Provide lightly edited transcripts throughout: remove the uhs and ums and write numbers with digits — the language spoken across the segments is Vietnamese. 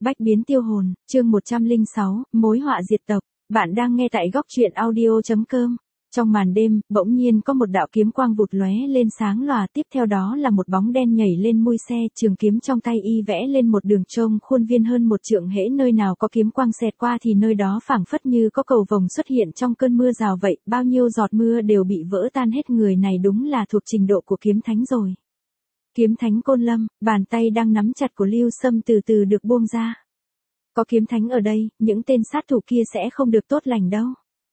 Bách biến tiêu hồn, chương 106, mối họa diệt tộc. Bạn đang nghe tại góc truyện audio.com. Trong màn đêm, bỗng nhiên có một đạo kiếm quang vụt lóe lên sáng lòa, tiếp theo đó là một bóng đen nhảy lên mui xe, trường kiếm trong tay y vẽ lên một đường trông khuôn viên hơn một trượng, hễ nơi nào có kiếm quang xẹt qua thì nơi đó phảng phất như có cầu vồng xuất hiện trong cơn mưa rào vậy, bao nhiêu giọt mưa đều bị vỡ tan hết. Người này đúng là thuộc trình độ của kiếm thánh rồi. Kiếm thánh Côn Lâm, bàn tay đang nắm chặt của Lưu Sâm từ từ được buông ra. Có kiếm thánh ở đây, những tên sát thủ kia sẽ không được tốt lành đâu.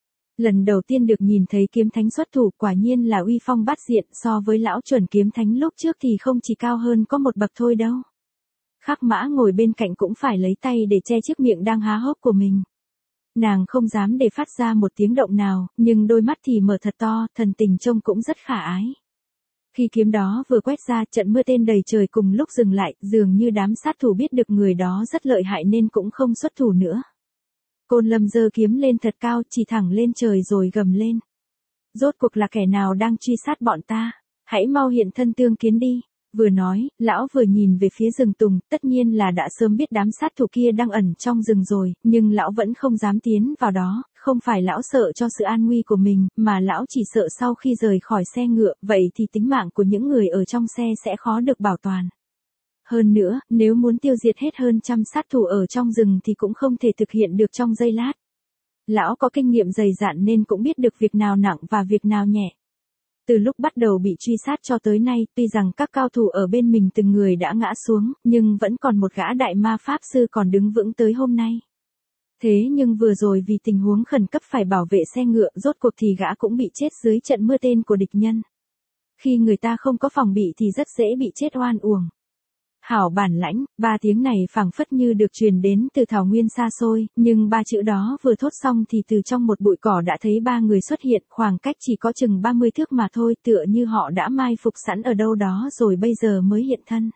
Lần đầu tiên được nhìn thấy kiếm thánh xuất thủ, quả nhiên là uy phong bát diện, so với lão chuẩn kiếm thánh lúc trước thì không chỉ cao hơn có một bậc thôi đâu. Khắc Mã ngồi bên cạnh cũng phải lấy tay để che chiếc miệng đang há hốc của mình. Nàng không dám để phát ra một tiếng động nào, nhưng đôi mắt thì mở thật to, thần tình trông cũng rất khả ái. Khi kiếm đó vừa quét ra, trận mưa tên đầy trời cùng lúc dừng lại, dường như đám sát thủ biết được người đó rất lợi hại nên cũng không xuất thủ nữa. Côn Lâm giơ kiếm lên thật cao, chỉ thẳng lên trời rồi gầm lên. Rốt cuộc là kẻ nào đang truy sát bọn ta? Hãy mau hiện thân tương kiến đi. Vừa nói, lão vừa nhìn về phía rừng tùng, tất nhiên là đã sớm biết đám sát thủ kia đang ẩn trong rừng rồi, nhưng lão vẫn không dám tiến vào đó, không phải lão sợ cho sự an nguy của mình, mà lão chỉ sợ sau khi rời khỏi xe ngựa, vậy thì tính mạng của những người ở trong xe sẽ khó được bảo toàn. Hơn nữa, nếu muốn tiêu diệt hết hơn trăm sát thủ ở trong rừng thì cũng không thể thực hiện được trong giây lát. Lão có kinh nghiệm dày dặn nên cũng biết được việc nào nặng và việc nào nhẹ. Từ lúc bắt đầu bị truy sát cho tới nay, tuy rằng các cao thủ ở bên mình từng người đã ngã xuống, nhưng vẫn còn một gã đại ma pháp sư còn đứng vững tới hôm nay. Thế nhưng vừa rồi vì tình huống khẩn cấp phải bảo vệ xe ngựa, rốt cuộc thì gã cũng bị chết dưới trận mưa tên của địch nhân. Khi người ta không có phòng bị thì rất dễ bị chết oan uổng. Hảo bản lãnh, ba tiếng này phảng phất như được truyền đến từ thảo nguyên xa xôi, nhưng ba chữ đó vừa thốt xong thì từ trong một bụi cỏ đã thấy ba người xuất hiện, khoảng cách chỉ có chừng 30 thước mà thôi, tựa như họ đã mai phục sẵn ở đâu đó rồi bây giờ mới hiện thân.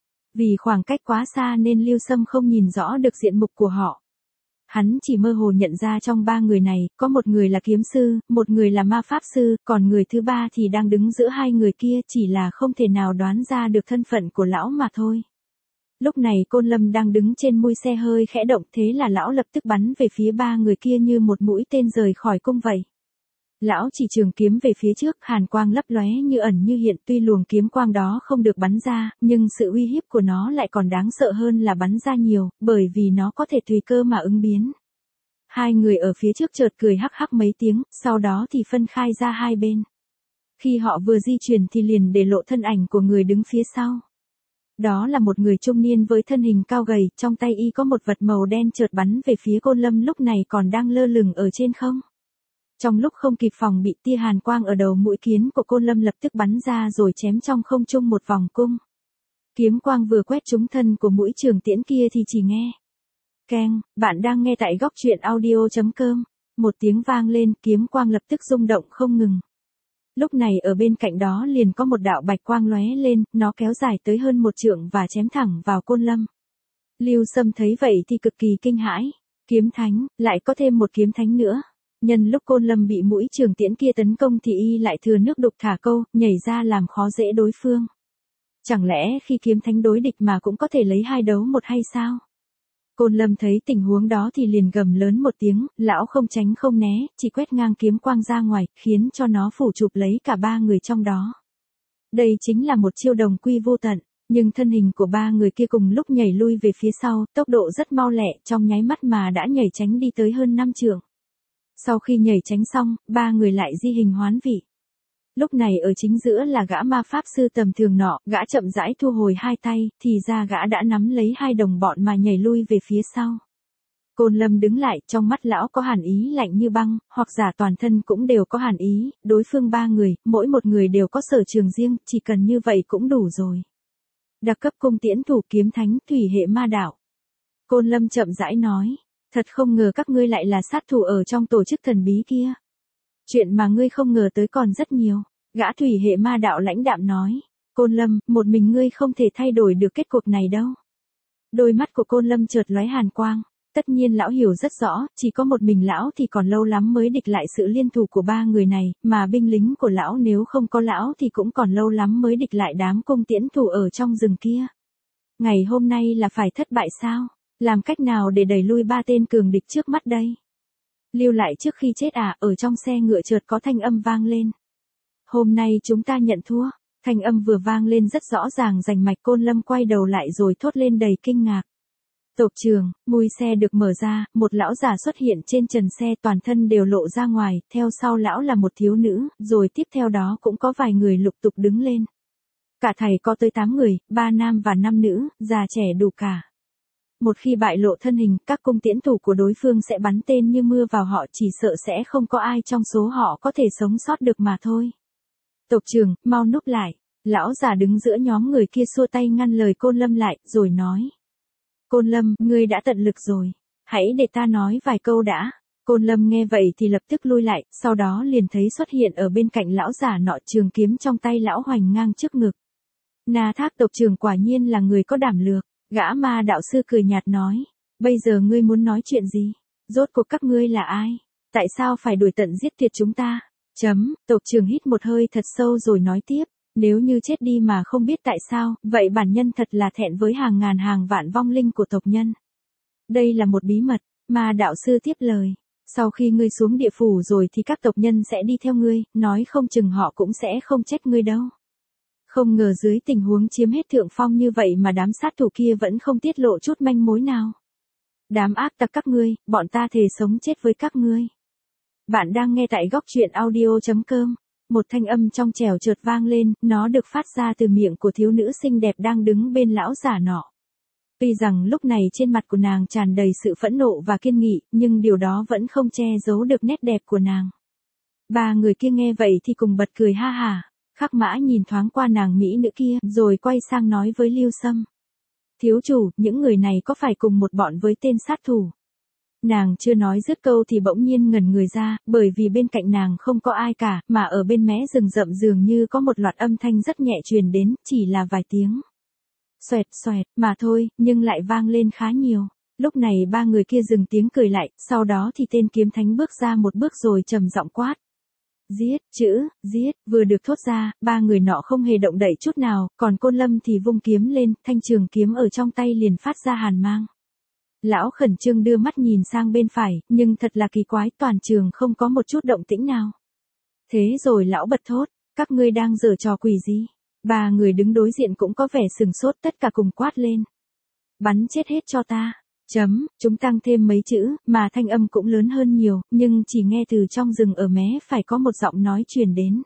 Vì khoảng cách quá xa nên Lưu Sâm không nhìn rõ được diện mục của họ. Hắn chỉ mơ hồ nhận ra trong ba người này, có một người là kiếm sư, một người là ma pháp sư, còn người thứ ba thì đang đứng giữa hai người kia, chỉ là không thể nào đoán ra được thân phận của lão mà thôi. Lúc này Côn Lâm đang đứng trên mui xe hơi khẽ động, thế là lão lập tức bắn về phía ba người kia như một mũi tên rời khỏi cung vậy. Lão chỉ trường kiếm về phía trước, hàn quang lấp lóe như ẩn như hiện, tuy luồng kiếm quang đó không được bắn ra, nhưng sự uy hiếp của nó lại còn đáng sợ hơn là bắn ra nhiều, bởi vì nó có thể tùy cơ mà ứng biến. Hai người ở phía trước chợt cười hắc hắc mấy tiếng, sau đó thì phân khai ra hai bên. Khi họ vừa di chuyển thì liền để lộ thân ảnh của người đứng phía sau. Đó là một người trung niên với thân hình cao gầy, trong tay y có một vật màu đen chợt bắn về phía Côn Lâm lúc này còn đang lơ lửng ở trên không. Trong lúc không kịp phòng bị, tia hàn quang ở đầu mũi kiếm của Côn Lâm lập tức bắn ra rồi chém trong không trung một vòng cung. Kiếm quang vừa quét trúng thân của mũi trường tiễn kia thì chỉ nghe keng. Bạn đang nghe tại góc truyện audio.com. Một tiếng vang lên, kiếm quang lập tức rung động không ngừng. Lúc này ở bên cạnh đó liền có một đạo bạch quang lóe lên, nó kéo dài tới hơn một trượng và chém thẳng vào Côn Lâm. Lưu Sâm thấy vậy thì cực kỳ kinh hãi. Kiếm thánh, lại có thêm một kiếm thánh nữa. Nhân lúc Côn Lâm bị mũi trường tiễn kia tấn công thì y lại thừa nước đục thả câu, nhảy ra làm khó dễ đối phương. Chẳng lẽ khi kiếm thánh đối địch mà cũng có thể lấy hai đấu một hay sao? Côn Lâm thấy tình huống đó thì liền gầm lớn một tiếng, lão không tránh không né, chỉ quét ngang kiếm quang ra ngoài, khiến cho nó phủ chụp lấy cả ba người trong đó. Đây chính là một chiêu đồng quy vô tận, nhưng thân hình của ba người kia cùng lúc nhảy lui về phía sau, tốc độ rất mau lẹ, trong nháy mắt mà đã nhảy tránh đi tới hơn 5 trượng. Sau khi nhảy tránh xong, ba người lại di hình hoán vị. Lúc này ở chính giữa là gã ma pháp sư tầm thường nọ, gã chậm rãi thu hồi hai tay, thì ra gã đã nắm lấy hai đồng bọn mà nhảy lui về phía sau. Côn Lâm đứng lại, trong mắt lão có hàn ý lạnh như băng, hoặc giả toàn thân cũng đều có hàn ý, đối phương ba người, mỗi một người đều có sở trường riêng, chỉ cần như vậy cũng đủ rồi. Đặc cấp cung tiễn thủ kiếm thánh, thủy hệ ma đạo. Côn Lâm chậm rãi nói, thật không ngờ các ngươi lại là sát thủ ở trong tổ chức thần bí kia. Chuyện mà ngươi không ngờ tới còn rất nhiều. Gã thủy hệ ma đạo lãnh đạm nói. Côn Lâm, một mình ngươi không thể thay đổi được kết cục này đâu. Đôi mắt của Côn Lâm chợt lóe hàn quang. Tất nhiên lão hiểu rất rõ, chỉ có một mình lão thì còn lâu lắm mới địch lại sự liên thủ của ba người này, mà binh lính của lão nếu không có lão thì cũng còn lâu lắm mới địch lại đám cung tiễn thủ ở trong rừng kia. Ngày hôm nay là phải thất bại sao? Làm cách nào để đẩy lui ba tên cường địch trước mắt đây? Lưu lại trước khi chết à? Ở trong xe ngựa chợt có thanh âm vang lên. Hôm nay chúng ta nhận thua. Thanh âm vừa vang lên rất rõ ràng rành mạch. Côn Lâm quay đầu lại rồi thốt lên đầy kinh ngạc. Tộc trưởng, mui xe được mở ra, một lão già xuất hiện trên trần xe, toàn thân đều lộ ra ngoài, theo sau lão là một thiếu nữ, rồi tiếp theo đó cũng có vài người lục tục đứng lên. Cả thầy có tới 8 người, 3 nam và 5 nữ, già trẻ đủ cả. Một khi bại lộ thân hình, các cung tiễn thủ của đối phương sẽ bắn tên như mưa vào họ, chỉ sợ sẽ không có ai trong số họ có thể sống sót được mà thôi. Tộc trưởng, mau núp lại. Lão già đứng giữa nhóm người kia xua tay ngăn lời Côn Lâm lại, rồi nói. Côn Lâm, ngươi đã tận lực rồi. Hãy để ta nói vài câu đã. Côn Lâm nghe vậy thì lập tức lui lại, sau đó liền thấy xuất hiện ở bên cạnh lão già nọ, trường kiếm trong tay lão hoành ngang trước ngực. Na Thác tộc trưởng quả nhiên là người có đảm lược. Gã ma đạo sư cười nhạt nói. Bây giờ ngươi muốn nói chuyện gì? Rốt cuộc các ngươi là ai? Tại sao phải đuổi tận giết tuyệt chúng ta? Tộc trưởng hít một hơi thật sâu rồi nói tiếp. Nếu như chết đi mà không biết tại sao, vậy bản nhân thật là thẹn với hàng ngàn hàng vạn vong linh của tộc nhân. Đây là một bí mật, ma đạo sư tiếp lời. Sau khi ngươi xuống địa phủ rồi thì các tộc nhân sẽ đi theo ngươi, nói không chừng họ cũng sẽ không trách ngươi đâu. Không ngờ dưới tình huống chiếm hết thượng phong như vậy mà đám sát thủ kia vẫn không tiết lộ chút manh mối nào. Đám ác tặc các ngươi, bọn ta thề sống chết với các ngươi. Bạn đang nghe tại góc truyện audio.com. Một thanh âm trong trẻo chợt vang lên, nó được phát ra từ miệng của thiếu nữ xinh đẹp đang đứng bên lão giả nọ. Tuy rằng lúc này trên mặt của nàng tràn đầy sự phẫn nộ và kiên nghị, nhưng điều đó vẫn không che giấu được nét đẹp của nàng. Ba người kia nghe vậy thì cùng bật cười ha hả. Khắc Mã nhìn thoáng qua nàng mỹ nữ kia, rồi quay sang nói với Lưu Sâm. Thiếu chủ, những người này có phải cùng một bọn với tên sát thủ? Nàng chưa nói dứt câu thì bỗng nhiên ngẩn người ra, bởi vì bên cạnh nàng không có ai cả, mà ở bên mé rừng rậm dường như có một loạt âm thanh rất nhẹ truyền đến, chỉ là vài tiếng. Xoẹt xoẹt, mà thôi, nhưng lại vang lên khá nhiều. Lúc này ba người kia dừng tiếng cười lại, sau đó thì tên kiếm thánh bước ra một bước rồi trầm giọng quát. Giết, giết, vừa được thốt ra, ba người nọ không hề động đậy chút nào, còn Côn Lâm thì vung kiếm lên, thanh trường kiếm ở trong tay liền phát ra hàn mang. Lão khẩn trương đưa mắt nhìn sang bên phải, nhưng thật là kỳ quái, toàn trường không có một chút động tĩnh nào. Thế rồi lão bật thốt, các ngươi đang giở trò quỷ gì? Ba người đứng đối diện cũng có vẻ sừng sốt, tất cả cùng quát lên. Bắn chết hết cho ta. Chúng tăng thêm mấy chữ, mà thanh âm cũng lớn hơn nhiều, nhưng chỉ nghe từ trong rừng ở mé phải có một giọng nói truyền đến.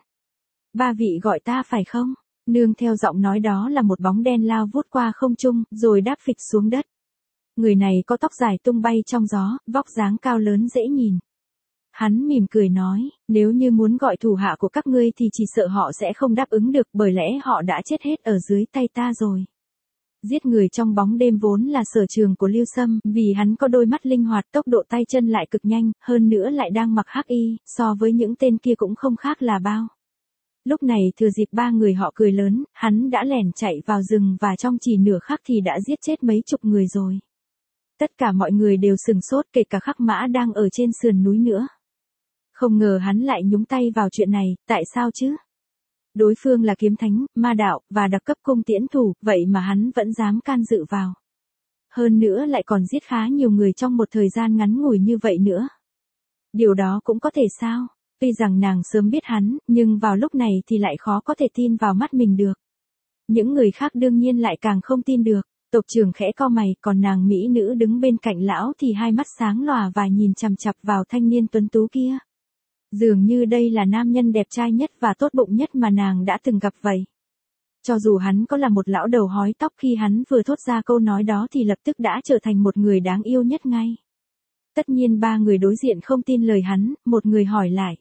Ba vị gọi ta phải không? Nương theo giọng nói đó là một bóng đen lao vút qua không trung, rồi đáp phịch xuống đất. Người này có tóc dài tung bay trong gió, vóc dáng cao lớn dễ nhìn. Hắn mỉm cười nói, nếu như muốn gọi thủ hạ của các ngươi thì chỉ sợ họ sẽ không đáp ứng được, bởi lẽ họ đã chết hết ở dưới tay ta rồi. Giết người trong bóng đêm vốn là sở trường của Lưu Sâm, vì hắn có đôi mắt linh hoạt, tốc độ tay chân lại cực nhanh, hơn nữa lại đang mặc hắc y, so với những tên kia cũng không khác là bao. Lúc này thừa dịp ba người họ cười lớn, hắn đã lẻn chạy vào rừng và trong chỉ nửa khắc thì đã giết chết mấy chục người rồi. Tất cả mọi người đều sừng sốt, kể cả Khắc Mã đang ở trên sườn núi nữa. Không ngờ hắn lại nhúng tay vào chuyện này, tại sao chứ? Đối phương là kiếm thánh, ma đạo, và đặc cấp cung tiễn thủ, vậy mà hắn vẫn dám can dự vào. Hơn nữa lại còn giết khá nhiều người trong một thời gian ngắn ngủi như vậy nữa. Điều đó cũng có thể sao? Tuy rằng nàng sớm biết hắn, nhưng vào lúc này thì lại khó có thể tin vào mắt mình được. Những người khác đương nhiên lại càng không tin được. Tộc trưởng khẽ cau mày, còn nàng mỹ nữ đứng bên cạnh lão thì hai mắt sáng lòa và nhìn chằm chằm vào thanh niên tuấn tú kia. Dường như đây là nam nhân đẹp trai nhất và tốt bụng nhất mà nàng đã từng gặp vậy. Cho dù hắn có là một lão đầu hói tóc, khi hắn vừa thốt ra câu nói đó thì lập tức đã trở thành một người đáng yêu nhất ngay. Tất nhiên ba người đối diện không tin lời hắn, một người hỏi lại.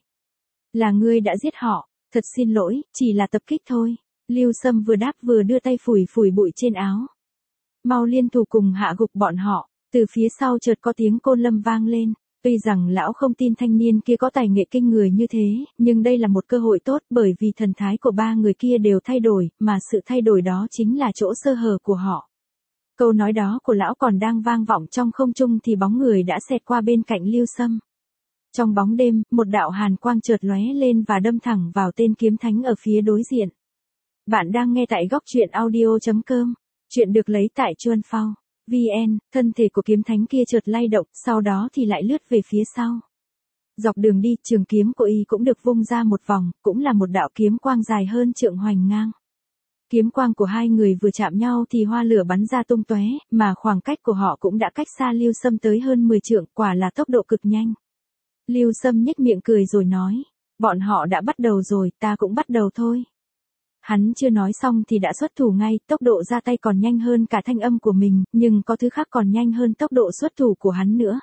Là ngươi đã giết họ? Thật xin lỗi, chỉ là tập kích thôi. Lưu Sâm vừa đáp vừa đưa tay phủi phủi bụi trên áo. Mau liên thủ cùng hạ gục bọn họ. Từ phía sau chợt có tiếng Côn Lâm vang lên. Tuy rằng lão không tin thanh niên kia có tài nghệ kinh người như thế, nhưng đây là một cơ hội tốt, bởi vì thần thái của ba người kia đều thay đổi, mà sự thay đổi đó chính là chỗ sơ hở của họ. Câu nói đó của lão còn đang vang vọng trong không trung thì bóng người đã xẹt qua bên cạnh Lưu Sâm. Trong bóng đêm, một đạo hàn quang chợt lóe lên và đâm thẳng vào tên kiếm thánh ở phía đối diện. Bạn đang nghe tại góc truyện audio.com. Chuyện được lấy tại Chuan Phao. vn, thân thể của kiếm thánh kia chợt lay động, sau đó thì lại lướt về phía sau. Dọc đường đi, trường kiếm của y cũng được vung ra một vòng, cũng là một đạo kiếm quang dài hơn trượng hoành ngang. Kiếm quang của hai người vừa chạm nhau thì hoa lửa bắn ra tung tóe, mà khoảng cách của họ cũng đã cách xa Lưu Sâm tới hơn 10 trượng, quả là tốc độ cực nhanh. Lưu Sâm nhếch miệng cười rồi nói, bọn họ đã bắt đầu rồi, ta cũng bắt đầu thôi. Hắn chưa nói xong thì đã xuất thủ ngay, tốc độ ra tay còn nhanh hơn cả thanh âm của mình, nhưng có thứ khác còn nhanh hơn tốc độ xuất thủ của hắn nữa.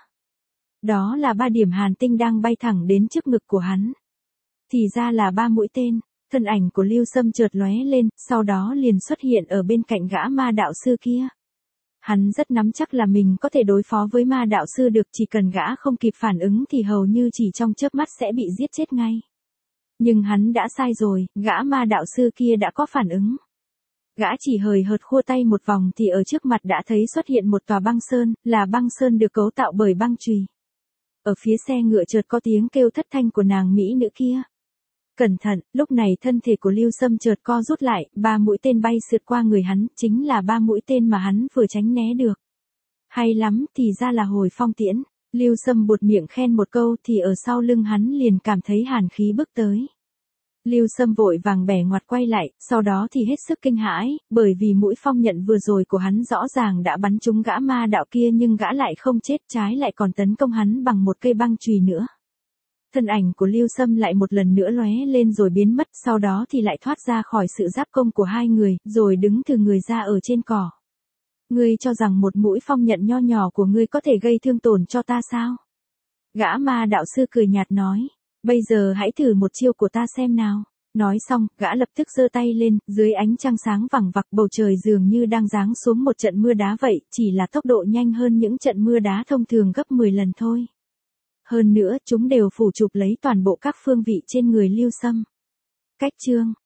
Đó là 3 điểm hàn tinh đang bay thẳng đến trước ngực của hắn. Thì ra là 3 mũi tên, thân ảnh của Lưu Sâm chợt lóe lên, sau đó liền xuất hiện ở bên cạnh gã ma đạo sư kia. Hắn rất nắm chắc là mình có thể đối phó với ma đạo sư được, chỉ cần gã không kịp phản ứng thì hầu như chỉ trong chớp mắt sẽ bị giết chết ngay. Nhưng hắn đã sai rồi, gã ma đạo sư kia đã có phản ứng. Gã chỉ hời hợt khua tay một vòng thì ở trước mặt đã thấy xuất hiện một tòa băng sơn, là băng sơn được cấu tạo bởi băng chùy. Ở phía xe ngựa chợt có tiếng kêu thất thanh của nàng mỹ nữ kia. Cẩn thận, lúc này thân thể của Lưu Sâm chợt co rút lại, 3 mũi tên bay sượt qua người hắn, chính là 3 mũi tên mà hắn vừa tránh né được. Hay lắm, thì ra là hồi phong tiễn. Lưu Sâm buột miệng khen một câu thì ở sau lưng hắn liền cảm thấy hàn khí bước tới. Lưu Sâm vội vàng bẻ ngoặt quay lại, sau đó thì hết sức kinh hãi, bởi vì mũi phong nhận vừa rồi của hắn rõ ràng đã bắn trúng gã ma đạo kia nhưng gã lại không chết, trái lại còn tấn công hắn bằng một cây băng chùy nữa. Thân ảnh của Lưu Sâm lại một lần nữa lóe lên rồi biến mất, sau đó thì lại thoát ra khỏi sự giáp công của hai người, rồi đứng thừ người ra ở trên cỏ. Ngươi cho rằng một mũi phong nhận nho nhỏ của ngươi có thể gây thương tổn cho ta sao? Gã ma đạo sư cười nhạt nói, bây giờ hãy thử một chiêu của ta xem nào. Nói xong, gã lập tức giơ tay lên, dưới ánh trăng sáng vằng vặc bầu trời dường như đang giáng xuống một trận mưa đá vậy, chỉ là tốc độ nhanh hơn những trận mưa đá thông thường gấp 10 lần thôi. Hơn nữa, chúng đều phủ chụp lấy toàn bộ các phương vị trên người Lưu Sâm. Cách chương